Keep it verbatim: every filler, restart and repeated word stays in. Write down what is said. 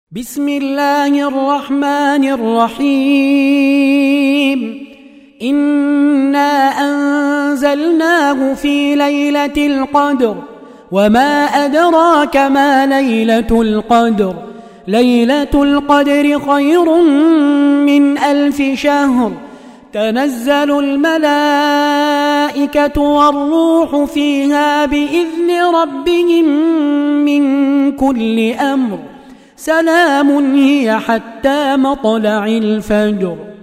بسم الله الرحمن الرحيم إنا أنزلناه في ليلة القدر وما أدراك ما ليلة القدر ليلة القدر خير من ألف شهر تنزل الملائكة والروح فيها بإذن ربهم من كل أمر سلام هي حتى مطلع الفجر.